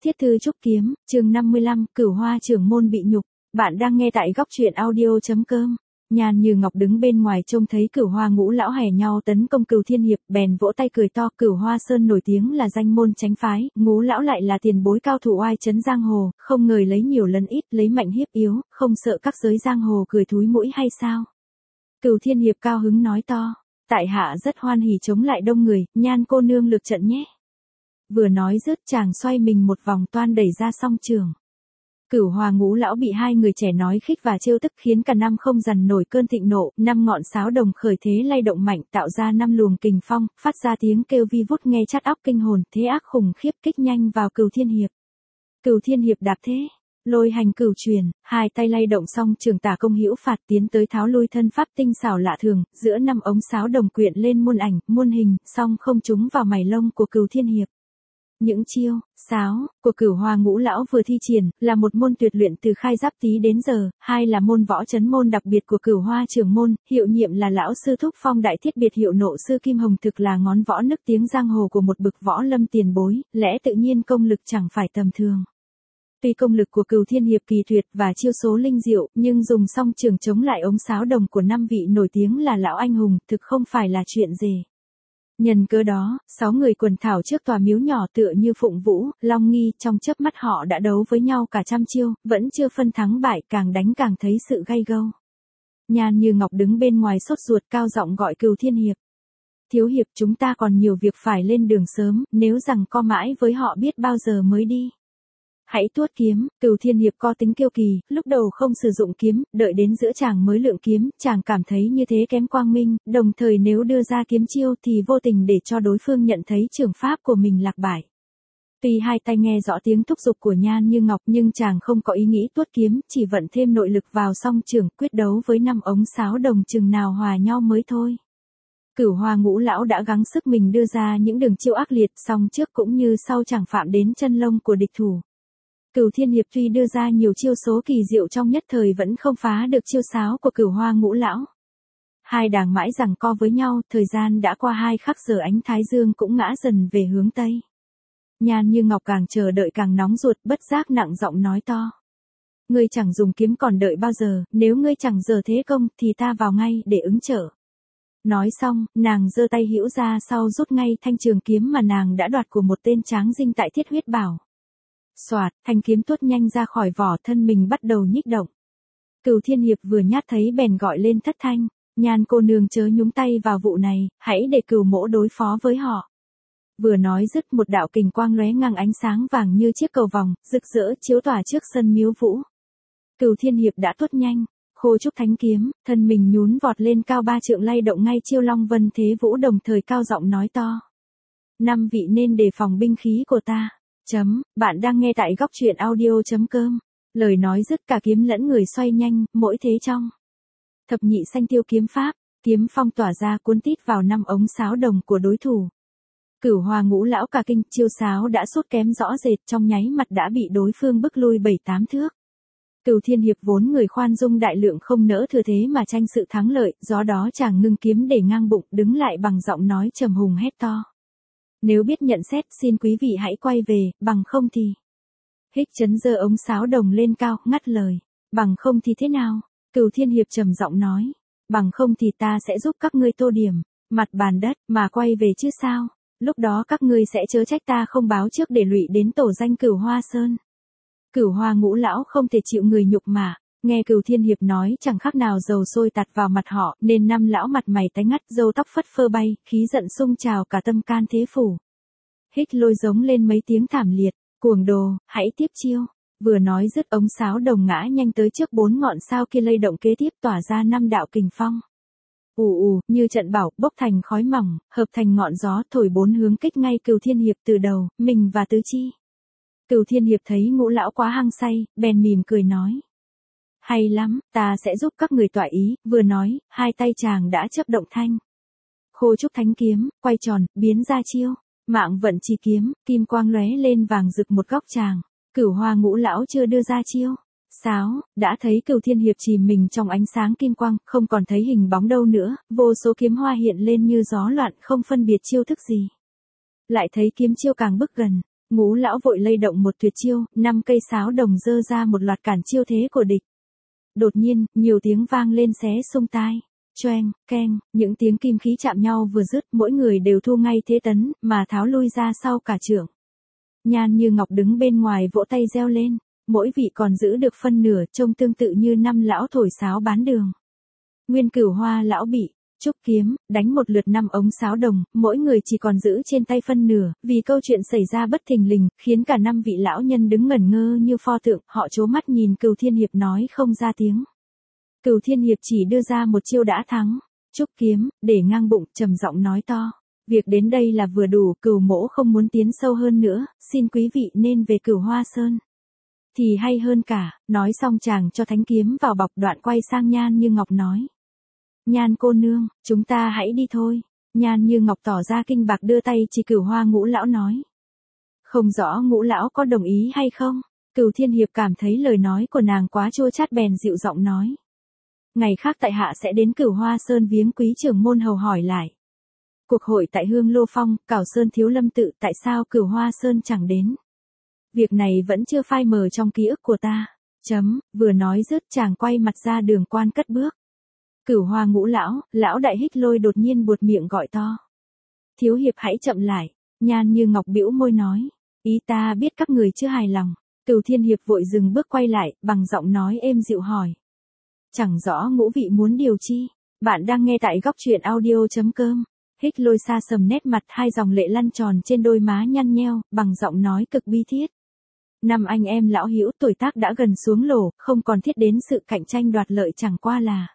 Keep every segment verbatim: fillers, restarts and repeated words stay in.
Thiết thư trúc kiếm, chương năm mươi lăm, Cửu Hoa trưởng môn bị nhục. Bạn đang nghe tại góc truyện audio chấm com. Nhàn Như Ngọc đứng bên ngoài trông thấy Cửu Hoa ngũ lão hè nhau tấn công Cửu Thiên Hiệp, bèn vỗ tay cười to. Cửu Hoa Sơn nổi tiếng là danh môn chánh phái, ngũ lão lại là tiền bối cao thủ oai chấn giang hồ, không ngờ lấy nhiều lấn ít, lấy mạnh hiếp yếu, không sợ các giới giang hồ cười thúi mũi hay sao? Cửu Thiên Hiệp cao hứng nói to, tại hạ rất hoan hỉ chống lại đông người, Nhan cô nương lực trận nhé. Vừa nói dứt chàng xoay mình một vòng toan đẩy ra song trường. Cửu Hoa ngũ lão bị hai người trẻ nói khích và trêu tức khiến cả năm không dằn nổi cơn thịnh nộ, năm ngọn sáo đồng khởi thế lay động mạnh tạo ra năm luồng kình phong, phát ra tiếng kêu vi vút nghe chát óc kinh hồn, thế ác khủng khiếp kích nhanh vào Cửu Thiên Hiệp. Cửu Thiên Hiệp đạp thế, lôi hành cửu truyền, hai tay lay động song trường tả công hữu phạt tiến tới tháo lui thân pháp tinh xảo lạ thường, giữa năm ống sáo đồng quyện lên muôn ảnh, muôn hình, song không trúng vào mày lông của Cửu Thiên Hiệp. Những chiêu, sáo, của Cửu Hoa ngũ lão vừa thi triển, là một môn tuyệt luyện từ khai giáp tý đến giờ, hai là môn võ chấn môn đặc biệt của Cửu Hoa trưởng môn, hiệu nhiệm là lão sư thúc phong đại thiết biệt hiệu nộ sư Kim Hồng, thực là ngón võ nức tiếng giang hồ của một bậc võ lâm tiền bối, lẽ tự nhiên công lực chẳng phải tầm thường. Tuy công lực của Cửu Thiên Hiệp kỳ tuyệt và chiêu số linh diệu, nhưng dùng song trường chống lại ống sáo đồng của năm vị nổi tiếng là lão anh hùng, thực không phải là chuyện dễ. Nhân cớ đó, sáu người quần thảo trước tòa miếu nhỏ tựa như Phụng Vũ, Long Nghi, trong chớp mắt họ đã đấu với nhau cả trăm chiêu, vẫn chưa phân thắng bại, càng đánh càng thấy sự gay gâu. Nhan Như Ngọc đứng bên ngoài sốt ruột cao giọng gọi Cửu Thiên Hiệp. Thiếu hiệp, chúng ta còn nhiều việc phải lên đường sớm, nếu rằng co mãi với họ biết bao giờ mới đi. Hãy tuốt kiếm. Cửu Thiên Hiệp có tính kiêu kỳ, lúc đầu không sử dụng kiếm, đợi đến giữa chàng mới lượng kiếm, chàng cảm thấy như thế kém quang minh, đồng thời nếu đưa ra kiếm chiêu thì vô tình để cho đối phương nhận thấy trường pháp của mình lạc bại. Tuy hai tay nghe rõ tiếng thúc giục của Nhan Như Ngọc nhưng chàng không có ý nghĩ tuốt kiếm, chỉ vận thêm nội lực vào song trường, quyết đấu với năm ống sáo đồng chừng nào hòa nhau mới thôi. Cửu Hoa ngũ lão đã gắng sức mình đưa ra những đường chiêu ác liệt, song trước cũng như sau chẳng phạm đến chân lông của địch thủ. Cửu Thiên Hiệp tuy đưa ra nhiều chiêu số kỳ diệu trong nhất thời vẫn không phá được chiêu sáo của Cửu Hoa ngũ lão. Hai đảng mãi giằng co với nhau, thời gian đã qua hai khắc giờ ánh thái dương cũng ngã dần về hướng tây. Nhan Như Ngọc càng chờ đợi càng nóng ruột, bất giác nặng giọng nói to. Ngươi chẳng dùng kiếm còn đợi bao giờ, nếu ngươi chẳng giờ thế công thì ta vào ngay để ứng trợ. Nói xong, nàng giơ tay hữu ra sau rút ngay thanh trường kiếm mà nàng đã đoạt của một tên tráng dinh tại Thiết Huyết Bảo. Soạt, thanh kiếm tuốt nhanh ra khỏi vỏ, thân mình bắt đầu nhích động. Cửu Thiên Hiệp vừa nhát thấy bèn gọi lên thất thanh, Nhan cô nương chớ nhúng tay vào vụ này, hãy để Cửu mỗ đối phó với họ. Vừa nói dứt một đạo kình quang lóe ngang ánh sáng vàng như chiếc cầu vòng, rực rỡ chiếu tỏa trước sân miếu vũ. Cửu Thiên Hiệp đã tuốt nhanh, khô trúc thánh kiếm, thân mình nhún vọt lên cao ba trượng lay động ngay chiêu Long Vân Thế Vũ, đồng thời cao giọng nói to. Năm vị nên đề phòng binh khí của ta. Chấm, bạn đang nghe tại góc truyện audio chấm com. Lời nói dứt cả kiếm lẫn người xoay nhanh, mỗi thế trong. Thập nhị sanh tiêu kiếm pháp, kiếm phong tỏa ra cuốn tít vào năm ống sáo đồng của đối thủ. Cửu Hoa ngũ lão cả kinh, chiêu sáo đã sút kém rõ rệt, trong nháy mặt đã bị đối phương bức lui bảy tám thước. Cửu Thiên Hiệp vốn người khoan dung đại lượng không nỡ thừa thế mà tranh sự thắng lợi, do đó chàng ngưng kiếm để ngang bụng, đứng lại bằng giọng nói trầm hùng hét to. Nếu biết nhận xét xin quý vị hãy quay về, bằng không thì. Hích chấn giơ ống sáo đồng lên cao, ngắt lời. Bằng không thì thế nào? Cửu Thiên Hiệp trầm giọng nói. Bằng không thì ta sẽ giúp các ngươi tô điểm, mặt bàn đất, mà quay về chứ sao? Lúc đó các ngươi sẽ chớ trách ta không báo trước để lụy đến tổ danh Cửu Hoa Sơn. Cửu Hoa ngũ lão không thể chịu người nhục mà. Nghe Cửu Thiên Hiệp nói chẳng khác nào dầu sôi tạt vào mặt họ, nên năm lão mặt mày tái ngắt, râu tóc phất phơ bay, khí giận sung trào cả tâm can thế phủ. Hích lôi giống lên mấy tiếng thảm liệt, cuồng đồ, hãy tiếp chiêu. Vừa nói dứt ống sáo đồng ngã nhanh tới trước bốn ngọn sao kia lay động kế tiếp tỏa ra năm đạo kình phong. Ù ù, như trận bảo, bốc thành khói mỏng, hợp thành ngọn gió thổi bốn hướng kích ngay Cửu Thiên Hiệp từ đầu, mình và tứ chi. Cửu Thiên Hiệp thấy ngũ lão quá hăng say, bèn mỉm cười nói. Hay lắm, ta sẽ giúp các người tỏa ý, vừa nói, hai tay chàng đã chấp động thanh. Khô trúc thánh kiếm, quay tròn, biến ra chiêu, mạng vận chi kiếm, kim quang lóe lên vàng rực một góc chàng. Cửu Hoa ngũ lão chưa đưa ra chiêu. Sáo, đã thấy Cửu Thiên Hiệp chìm mình trong ánh sáng kim quang, không còn thấy hình bóng đâu nữa, vô số kiếm hoa hiện lên như gió loạn không phân biệt chiêu thức gì. Lại thấy kiếm chiêu càng bước gần. Ngũ lão vội lay động một tuyệt chiêu, năm cây sáo đồng giơ ra một loạt cản chiêu thế của địch. Đột nhiên, nhiều tiếng vang lên xé xung tai. Choeng, keng, những tiếng kim khí chạm nhau vừa dứt, mỗi người đều thu ngay thế tấn, mà tháo lui ra sau cả trượng. Nhan Như Ngọc đứng bên ngoài vỗ tay reo lên, mỗi vị còn giữ được phân nửa, trông tương tự như năm lão thổi sáo bán đường. Nguyên Cửu Hoa lão bị Trúc Kiếm đánh một lượt năm ống sáo đồng, mỗi người chỉ còn giữ trên tay phân nửa, vì câu chuyện xảy ra bất thình lình, khiến cả năm vị lão nhân đứng ngẩn ngơ như pho tượng, họ trố mắt nhìn Cửu Thiên Hiệp nói không ra tiếng. Cửu Thiên Hiệp chỉ đưa ra một chiêu đã thắng. Trúc Kiếm để ngang bụng, trầm giọng nói to, việc đến đây là vừa đủ, Cửu mỗ không muốn tiến sâu hơn nữa, xin quý vị nên về Cửu Hoa Sơn thì hay hơn cả. Nói xong chàng cho thánh kiếm vào bọc, đoạn quay sang Nhan Như Ngọc nói, Nhan cô nương, chúng ta hãy đi thôi. Nhan Như Ngọc tỏ ra kinh bạc, đưa tay chỉ Cửu Hoa ngũ lão nói, không rõ ngũ lão có đồng ý hay không. Cửu Thiên Hiệp cảm thấy lời nói của nàng quá chua chát, bèn dịu giọng nói, ngày khác tại hạ sẽ đến Cửu Hoa Sơn viếng quý trưởng môn hầu hỏi lại. Cuộc hội tại Hương Lô Phong, Cảo Sơn Thiếu Lâm Tự, tại sao Cửu Hoa Sơn chẳng đến? Việc này vẫn chưa phai mờ trong ký ức của ta. Chấm, vừa nói dứt chàng quay mặt ra đường quan cất bước. Cửu Hoa ngũ lão, lão đại Hích Lôi đột nhiên buột miệng gọi to, Thiếu Hiệp hãy chậm lại. Nhan Như Ngọc bĩu môi nói, ý ta biết các người chưa hài lòng. Cửu Thiên Hiệp vội dừng bước quay lại, bằng giọng nói êm dịu hỏi, chẳng rõ ngũ vị muốn điều chi. Bạn đang nghe tại góc truyện audio chấm com. Hích Lôi xa sầm nét mặt, hai dòng lệ lăn tròn trên đôi má nhăn nheo, bằng giọng nói cực bi thiết. Năm anh em lão hữu tuổi tác đã gần xuống lỗ, không còn thiết đến sự cạnh tranh đoạt lợi, chẳng qua là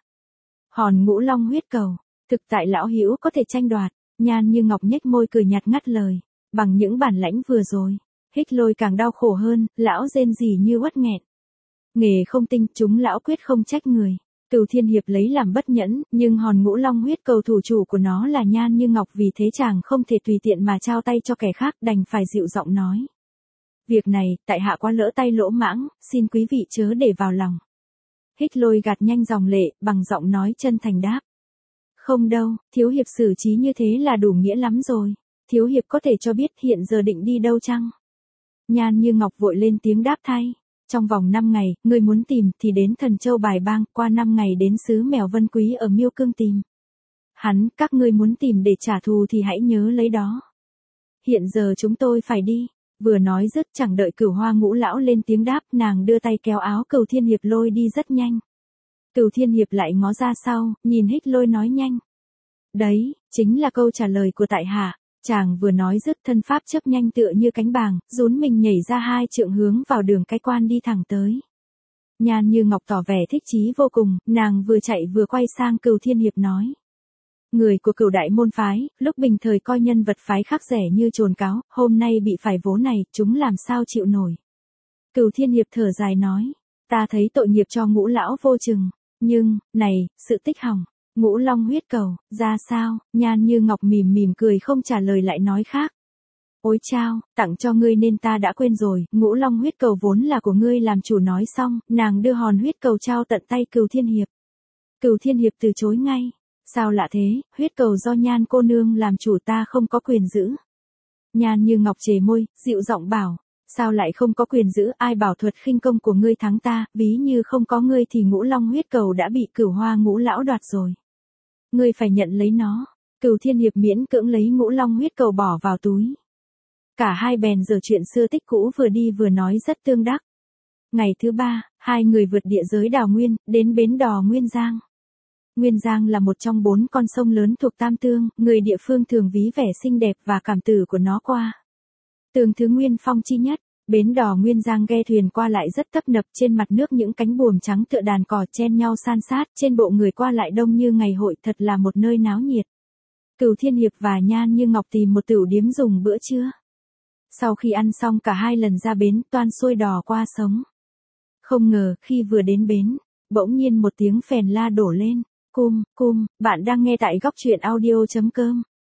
hòn Ngũ Long huyết cầu. Thực tại lão hữu có thể tranh đoạt. Nhan Như Ngọc nhếch môi cười nhạt ngắt lời, bằng những bản lãnh vừa rồi. Hích Lôi càng đau khổ hơn, lão rên rỉ như uất nghẹn. Nghề không tinh, chúng lão quyết không trách người. Cửu Thiên Hiệp lấy làm bất nhẫn, nhưng hòn Ngũ Long huyết cầu thủ chủ của nó là Nhan Như Ngọc, vì thế chàng không thể tùy tiện mà trao tay cho kẻ khác, đành phải dịu giọng nói, việc này, tại hạ quá lỡ tay lỗ mãng, xin quý vị chớ để vào lòng. Hích Lôi gạt nhanh dòng lệ, bằng giọng nói chân thành đáp, không đâu, Thiếu Hiệp xử trí như thế là đủ nghĩa lắm rồi. Thiếu Hiệp có thể cho biết hiện giờ định đi đâu chăng? Nhan Như Ngọc vội lên tiếng đáp thay, trong vòng năm ngày, ngươi muốn tìm thì đến Thần Châu Bài Bang, qua năm ngày đến xứ Mèo Vân Quý ở Miêu Cương tìm hắn, các ngươi muốn tìm để trả thù thì hãy nhớ lấy đó. Hiện giờ chúng tôi phải đi. Vừa nói dứt, chẳng đợi Cửu Hoa ngũ lão lên tiếng đáp, nàng đưa tay kéo áo Cửu Thiên Hiệp lôi đi rất nhanh. Cửu Thiên Hiệp lại ngó ra sau, nhìn Hích Lôi nói nhanh, đấy, chính là câu trả lời của tại hạ. Chàng vừa nói dứt, thân pháp chớp nhanh tựa như cánh bàng, rún mình nhảy ra hai trượng hướng vào đường cái quan đi thẳng tới. Nhan Như Ngọc tỏ vẻ thích chí vô cùng, nàng vừa chạy vừa quay sang Cửu Thiên Hiệp nói, người của Cửu đại môn phái, lúc bình thời coi nhân vật phái khác rẻ như trồn cáo, hôm nay bị phải vố này, chúng làm sao chịu nổi. Cửu Thiên Hiệp thở dài nói, ta thấy tội nghiệp cho ngũ lão vô chừng, nhưng, này, sự tích hỏng, Ngũ Long huyết cầu, ra sao? Nhan Như Ngọc mỉm mỉm cười không trả lời, lại nói khác, ôi chao, tặng cho ngươi nên ta đã quên rồi, Ngũ Long huyết cầu vốn là của ngươi làm chủ. Nói xong, nàng đưa hòn huyết cầu trao tận tay Cửu Thiên Hiệp. Cửu Thiên Hiệp từ chối ngay, sao lạ thế, huyết cầu do Nhan cô nương làm chủ, ta không có quyền giữ. Nhan Như Ngọc chề môi, dịu giọng bảo, sao lại không có quyền giữ, ai bảo thuật khinh công của ngươi thắng ta, ví như không có ngươi thì Ngũ Long huyết cầu đã bị Cửu Hoa ngũ lão đoạt rồi. Ngươi phải nhận lấy nó. Cửu Thiên Hiệp miễn cưỡng lấy Ngũ Long huyết cầu bỏ vào túi. Cả hai bèn giở chuyện xưa tích cũ, vừa đi vừa nói rất tương đắc. Ngày thứ ba, hai người vượt địa giới Đào Nguyên, đến bến đò Nguyên Giang. Nguyên Giang là một trong bốn con sông lớn thuộc Tam Tương, người địa phương thường ví vẻ xinh đẹp và cảm tử của nó qua tường thứ Nguyên Phong chi nhất. Bến đò Nguyên Giang ghe thuyền qua lại rất tấp nập, trên mặt nước những cánh buồm trắng tựa đàn cò chen nhau san sát, trên bộ người qua lại đông như ngày hội, thật là một nơi náo nhiệt. Cửu Thiên Hiệp và Nhan Như Ngọc tìm một tửu điếm dùng bữa trưa. Sau khi ăn xong, cả hai lần ra bến, toan xuôi đò qua sống. Không ngờ, khi vừa đến bến, bỗng nhiên một tiếng phèn la đổ lên. Cum, cum, bạn đang nghe tại góc truyện audio chấm com.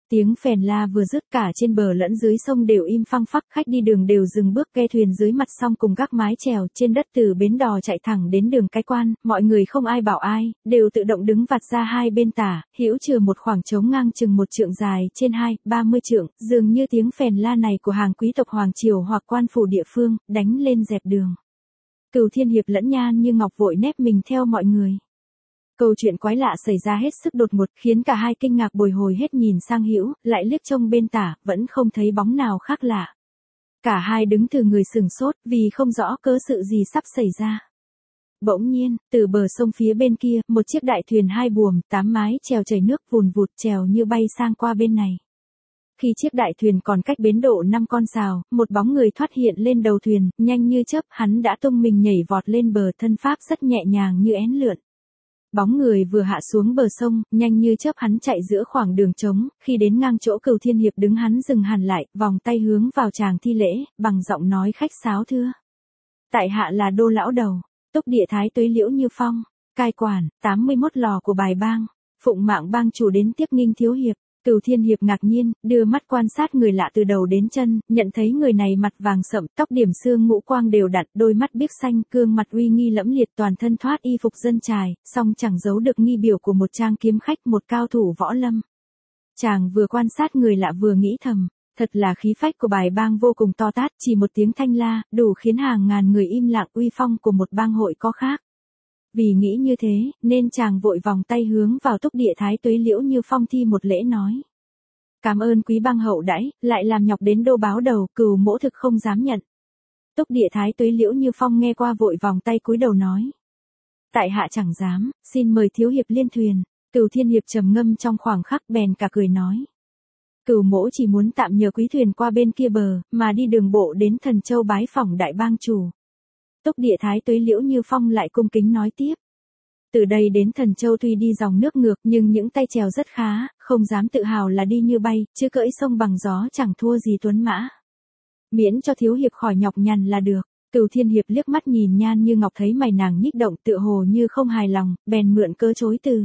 Tiếng phèn la vừa dứt, cả trên bờ lẫn dưới sông đều im phăng phắc, khách đi đường đều dừng bước, ghe thuyền dưới mặt sông cùng các mái chèo trên đất từ bến đò chạy thẳng đến đường Cái Quan, mọi người không ai bảo ai, đều tự động đứng vặt ra hai bên tả, hữu trừ một khoảng trống ngang chừng một trượng dài trên hai, ba mươi trượng, dường như tiếng phèn la này của hàng quý tộc hoàng triều hoặc quan phủ địa phương, đánh lên dẹp đường. Cửu Thiên Hiệp lẫn Nhan Như Ngọc vội nép mình theo mọi người. Câu chuyện quái lạ xảy ra hết sức đột ngột, khiến cả hai kinh ngạc bồi hồi hết nhìn sang Hữu, lại liếc trông bên tả, vẫn không thấy bóng nào khác lạ. Cả hai đứng từ người sừng sốt, vì không rõ cớ sự gì sắp xảy ra. Bỗng nhiên, từ bờ sông phía bên kia, một chiếc đại thuyền hai buồm, tám mái chèo chảy nước vùn vụt chèo như bay sang qua bên này. Khi chiếc đại thuyền còn cách bến độ năm con sào, một bóng người thoát hiện lên đầu thuyền, nhanh như chớp, hắn đã tung mình nhảy vọt lên bờ, thân pháp rất nhẹ nhàng như én lượn. Bóng người vừa hạ xuống bờ sông, nhanh như chớp hắn chạy giữa khoảng đường trống, khi đến ngang chỗ Cửu Thiên Hiệp đứng hắn dừng hẳn lại, vòng tay hướng vào chàng thi lễ, bằng giọng nói khách sáo thưa. Tại hạ là Đô lão đầu, Túc Địa Thái Tuế Liễu Như Phong, cai quản, tám mươi mốt lò của Bài Bang, phụng mạng bang chủ đến tiếp nghinh thiếu hiệp. Cửu Thiên Hiệp ngạc nhiên, đưa mắt quan sát người lạ từ đầu đến chân, nhận thấy người này mặt vàng sậm, tóc điểm xương, ngũ quang đều đặn, đôi mắt biếc xanh, gương mặt uy nghi lẫm liệt, toàn thân thoát y phục dân trài, song chẳng giấu được nghi biểu của một trang kiếm khách, một cao thủ võ lâm. Chàng vừa quan sát người lạ vừa nghĩ thầm, thật là khí phách của Bài Bang vô cùng to tát, chỉ một tiếng thanh la, đủ khiến hàng ngàn người im lặng, uy phong của một bang hội có khác. Vì nghĩ như thế, nên chàng vội vòng tay hướng vào Túc Địa Thái Tuế Liễu Như Phong thi một lễ nói. Cảm ơn quý bang hậu đãi, lại làm nhọc đến Đô báo đầu, cừu mỗ thực không dám nhận. Túc Địa Thái Tuế Liễu Như Phong nghe qua vội vòng tay cúi đầu nói. Tại hạ chẳng dám, xin mời thiếu hiệp liên thuyền. Cửu Thiên Hiệp trầm ngâm trong khoảng khắc, bèn cả cười nói. Cửu mỗ chỉ muốn tạm nhờ quý thuyền qua bên kia bờ, mà đi đường bộ đến Thần Châu bái phỏng đại bang chủ. Túc Địa Thái Tuế Liễu Như Phong lại cung kính nói tiếp. Từ đây đến Thần Châu tuy đi dòng nước ngược, nhưng những tay chèo rất khá, không dám tự hào là đi như bay, chứ cưỡi sông bằng gió chẳng thua gì tuấn mã. Miễn cho thiếu hiệp khỏi nhọc nhằn là được. Cửu Thiên Hiệp liếc mắt nhìn Nhan Như Ngọc, thấy mày nàng nhích động, tựa hồ như không hài lòng, bèn mượn cớ chối từ.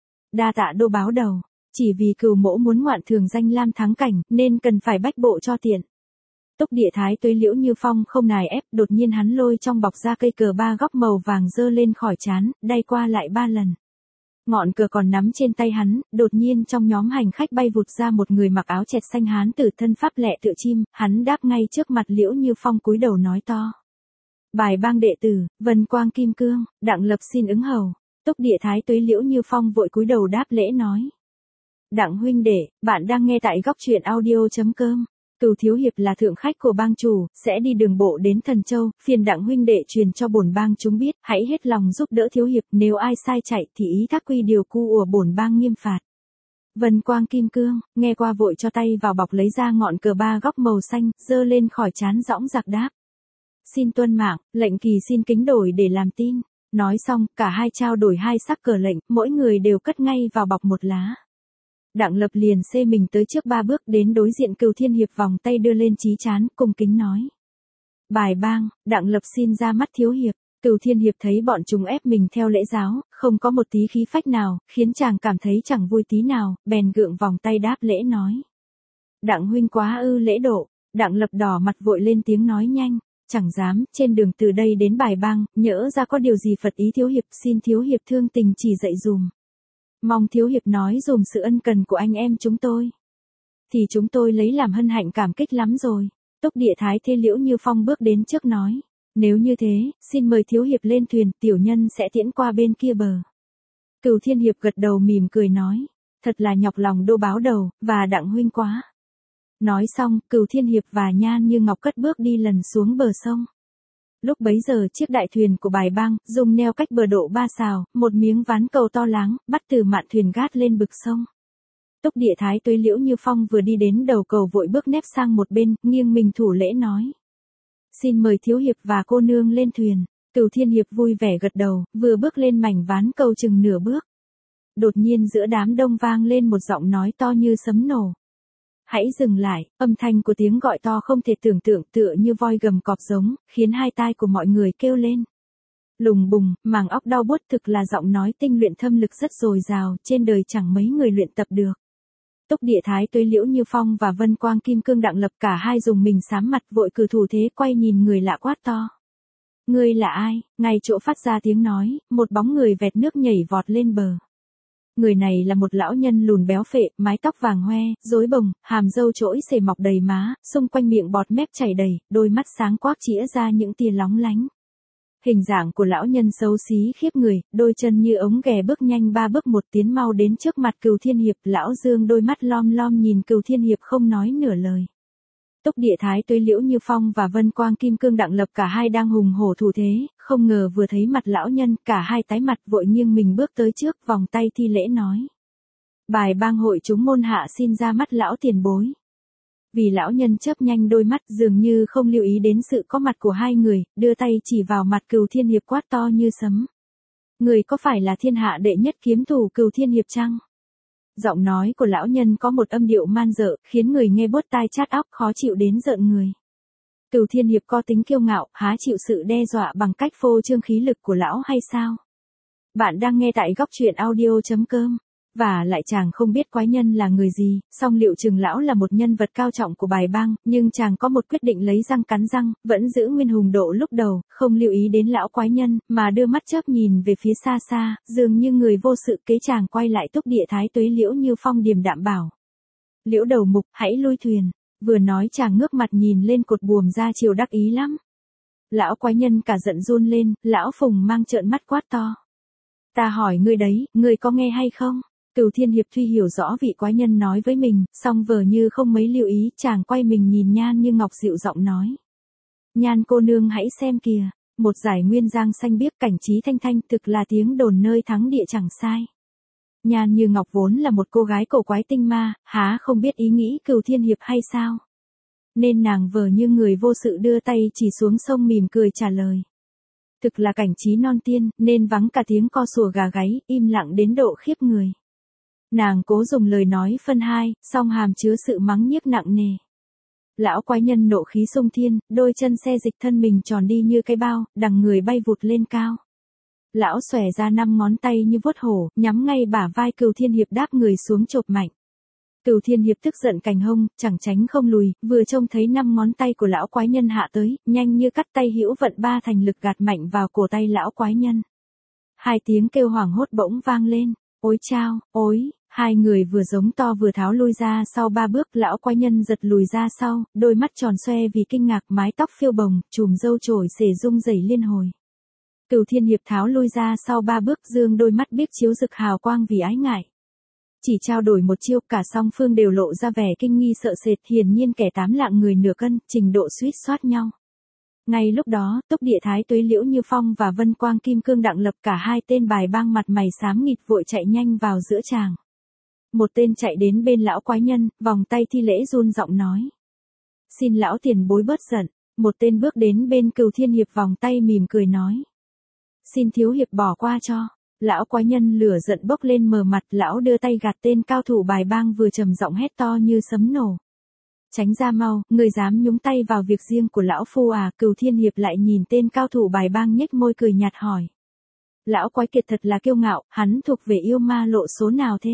Đa tạ Đô báo đầu, chỉ vì cừu mỗ muốn ngoạn thường danh lam thắng cảnh, nên cần phải bách bộ cho tiện. Túc Địa Thái Tuế Liễu Như Phong không nài ép, đột nhiên hắn lôi trong bọc ra cây cờ ba góc màu vàng giơ lên khỏi trán, đay qua lại ba lần. Ngọn cờ còn nắm trên tay hắn, đột nhiên trong nhóm hành khách bay vụt ra một người mặc áo chẹt xanh hán tử, thân pháp lẹ tựa chim, hắn đáp ngay trước mặt Liễu Như Phong cúi đầu nói to. Bài Bang đệ tử, Vân Quang Kim Cương, Đặng Lập xin ứng hầu. Túc Địa Thái Tuế Liễu Như Phong vội cúi đầu đáp lễ nói. Đặng huynh đệ, bạn đang nghe tại góc truyện audio chấm com. Cửu thiếu hiệp là thượng khách của bang chủ, sẽ đi đường bộ đến Thần Châu, phiền Đặng huynh đệ truyền cho bổn bang chúng biết, hãy hết lòng giúp đỡ thiếu hiệp, nếu ai sai chạy thì ý thác quy điều cu của bổn bang nghiêm phạt. Vân Quang Kim Cương, nghe qua vội cho tay vào bọc lấy ra ngọn cờ ba góc màu xanh, giơ lên khỏi trán dõng dạc đáp. Xin tuân mạng, lệnh kỳ xin kính đổi để làm tin. Nói xong, cả hai trao đổi hai sắc cờ lệnh, mỗi người đều cất ngay vào bọc một lá. Đặng Lập liền xê mình tới trước ba bước đến đối diện Cửu Thiên Hiệp, vòng tay đưa lên chí trán, cung kính nói. Bài Bang, Đặng Lập xin ra mắt thiếu hiệp. Cửu Thiên Hiệp thấy bọn chúng ép mình theo lễ giáo, không có một tí khí phách nào, khiến chàng cảm thấy chẳng vui tí nào, bèn gượng vòng tay đáp lễ nói. Đặng huynh quá ư lễ độ. Đặng Lập đỏ mặt vội lên tiếng nói nhanh. Chẳng dám, trên đường từ đây đến Bài Bang, nhỡ ra có điều gì Phật ý thiếu hiệp, xin thiếu hiệp thương tình chỉ dạy dùm. Mong thiếu hiệp nói dùm sự ân cần của anh em chúng tôi. Thì chúng tôi lấy làm hân hạnh cảm kích lắm rồi. Túc Địa Thái Thế Liễu Như Phong bước đến trước nói. Nếu như thế, xin mời thiếu hiệp lên thuyền, tiểu nhân sẽ tiễn qua bên kia bờ. Cửu Thiên Hiệp gật đầu mỉm cười nói. Thật là nhọc lòng Đô báo đầu, và Đặng huynh quá. Nói xong, Cửu Thiên Hiệp và Nhan Như Ngọc cất bước đi lần xuống bờ sông. Lúc bấy giờ chiếc đại thuyền của Bài Bang, dùng neo cách bờ độ ba sào, một miếng ván cầu to láng, bắt từ mạn thuyền gát lên bực sông. Túc Địa Thái Tuế Liễu Như Phong vừa đi đến đầu cầu vội bước nép sang một bên, nghiêng mình thủ lễ nói. Xin mời thiếu hiệp và cô nương lên thuyền. Cửu Thiên Hiệp vui vẻ gật đầu, vừa bước lên mảnh ván cầu chừng nửa bước. Đột nhiên giữa đám đông vang lên một giọng nói to như sấm nổ. Hãy dừng lại, âm thanh của tiếng gọi to không thể tưởng tượng, tựa như voi gầm cọp giống, khiến hai tai của mọi người kêu lên. Lùng bùng, màng óc đau buốt, thực là giọng nói tinh luyện thâm lực rất dồi dào, trên đời chẳng mấy người luyện tập được. Túc Địa Thái Tuế Liễu Như Phong và Vân Quang Kim Cương Đặng Lập cả hai dùng mình sám mặt vội cử thủ thế quay nhìn người lạ quát to. Ngươi là ai? Ngay chỗ phát ra tiếng nói, một bóng người vẹt nước nhảy vọt lên bờ. Người này là một lão nhân lùn béo phệ, mái tóc vàng hoe, rối bồng, hàm râu trỗi xề mọc đầy má, xung quanh miệng bọt mép chảy đầy, đôi mắt sáng quắc chĩa ra những tia lóng lánh. Hình dạng của lão nhân xấu xí khiếp người, đôi chân như ống ghè bước nhanh ba bước một tiến mau đến trước mặt Cửu Thiên Hiệp, lão dương đôi mắt lom lom nhìn Cửu Thiên Hiệp không nói nửa lời. Túc Địa Thái Tuế Liễu Như Phong và Vân Quang Kim Cương Đặng Lập cả hai đang hùng hổ thủ thế, không ngờ vừa thấy mặt lão nhân, cả hai tái mặt vội nghiêng mình bước tới trước, vòng tay thi lễ nói. Bài bang hội chúng môn hạ xin ra mắt lão tiền bối. Vì lão nhân chớp nhanh đôi mắt dường như không lưu ý đến sự có mặt của hai người, đưa tay chỉ vào mặt Cửu Thiên Hiệp quát to như sấm. Người có phải là thiên hạ đệ nhất kiếm thủ Cửu Thiên Hiệp chăng? Giọng nói của lão nhân có một âm điệu man dợ, khiến người nghe buốt tai chát óc khó chịu đến rợn người. Cửu Thiên Hiệp có tính kiêu ngạo, há chịu sự đe dọa bằng cách phô trương khí lực của lão hay sao? Bạn đang nghe tại góc truyện audio chấm com. Và lại chàng không biết quái nhân là người gì, song liệu chừng lão là một nhân vật cao trọng của bài bang, nhưng chàng có một quyết định lấy răng cắn răng, vẫn giữ nguyên hùng độ lúc đầu, không lưu ý đến lão quái nhân, mà đưa mắt chớp nhìn về phía xa xa, dường như người vô sự kế chàng quay lại Túc Địa Thái Tuế Liễu Như Phong điềm đạm bảo. Liễu đầu mục, hãy lui thuyền. Vừa nói chàng ngước mặt nhìn lên cột buồm ra chiều đắc ý lắm. Lão quái nhân cả giận run lên, lão Phùng mang trợn mắt quát to. Ta hỏi ngươi đấy, ngươi có nghe hay không? Cửu Thiên Hiệp tuy hiểu rõ vị quái nhân nói với mình, song vờ như không mấy lưu ý, chàng quay mình nhìn Nhan Như Ngọc dịu giọng nói. Nhan cô nương hãy xem kìa, một dải nguyên giang xanh biếc cảnh trí thanh thanh thực là tiếng đồn nơi thắng địa chẳng sai. Nhan Như Ngọc vốn là một cô gái cổ quái tinh ma, há không biết ý nghĩ Cửu Thiên Hiệp hay sao? Nên nàng vờ như người vô sự đưa tay chỉ xuống sông mỉm cười trả lời. Thực là cảnh trí non tiên, nên vắng cả tiếng co sủa gà gáy, im lặng đến độ khiếp người. Nàng cố dùng lời nói phân hai, song hàm chứa sự mắng nhiếc nặng nề. Lão quái nhân nộ khí xung thiên, đôi chân xe dịch thân mình tròn đi như cái bao, đằng người bay vụt lên cao. Lão xòe ra năm ngón tay như vuốt hổ, nhắm ngay bả vai Cửu Thiên Hiệp đáp người xuống chộp mạnh. Cửu Thiên Hiệp tức giận cành hông, chẳng tránh không lùi, vừa trông thấy năm ngón tay của lão quái nhân hạ tới, nhanh như cắt tay hữu vận ba thành lực gạt mạnh vào cổ tay lão quái nhân. Hai tiếng kêu hoảng hốt bỗng vang lên, ối chao, ối. Hai người vừa giống to vừa tháo lui ra sau ba bước, lão quái nhân giật lùi ra sau, đôi mắt tròn xoe vì kinh ngạc, mái tóc phiêu bồng, chùm râu trổi xể rung rẩy liên hồi. Cửu Thiên Hiệp tháo lui ra sau ba bước, dương đôi mắt biếc chiếu rực hào quang vì ái ngại. Chỉ trao đổi một chiêu, cả song phương đều lộ ra vẻ kinh nghi sợ sệt, hiển nhiên kẻ tám lạng người nửa cân, trình độ suýt soát nhau. Ngay lúc đó, Túc Địa Thái Tuế Liễu Như Phong và Vân Quang Kim Cương Đặng Lập cả hai tên bài bang mặt mày xám nghịt vội chạy nhanh vào giữa tràng. Một tên chạy đến bên lão quái nhân, vòng tay thi lễ run giọng nói. Xin lão tiền bối bớt giận. Một tên bước đến bên Cửu Thiên Hiệp vòng tay mỉm cười nói. Xin thiếu hiệp bỏ qua cho. Lão quái nhân lửa giận bốc lên mờ mặt, lão đưa tay gạt tên cao thủ bài bang vừa trầm giọng hét to như sấm nổ. Tránh ra mau, người dám nhúng tay vào việc riêng của lão phu à? Cửu Thiên Hiệp lại nhìn tên cao thủ bài bang nhếch môi cười nhạt hỏi. Lão quái kiệt thật là kiêu ngạo, hắn thuộc về yêu ma lộ số nào thế?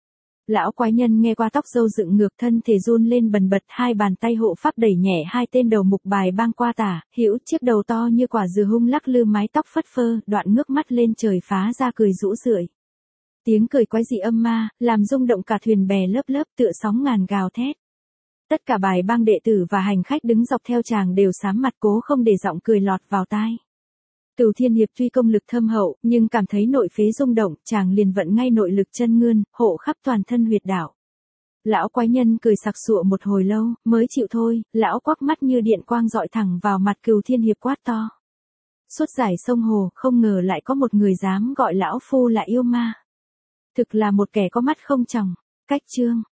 Lão quái nhân nghe qua tóc râu dựng ngược, thân thể run lên bần bật, hai bàn tay hộ pháp đẩy nhẹ hai tên đầu mục bài bang qua tả, hữu chiếc đầu to như quả dừa hung lắc lư mái tóc phất phơ, đoạn ngước mắt lên trời phá ra cười rũ rượi. Tiếng cười quái dị âm ma, làm rung động cả thuyền bè lớp lớp tựa sóng ngàn gào thét. Tất cả bài bang đệ tử và hành khách đứng dọc theo chàng đều sám mặt cố không để giọng cười lọt vào tai. Cửu Thiên Hiệp tuy công lực thâm hậu, nhưng cảm thấy nội phế rung động, chàng liền vận ngay nội lực chân ngươn, hộ khắp toàn thân huyệt đạo. Lão quái nhân cười sặc sụa một hồi lâu, mới chịu thôi, lão quắc mắt như điện quang dọi thẳng vào mặt Cửu Thiên Hiệp quát to. Suốt dải sông hồ, không ngờ lại có một người dám gọi lão phu là yêu ma. Thực là một kẻ có mắt không tròng. Cách chương.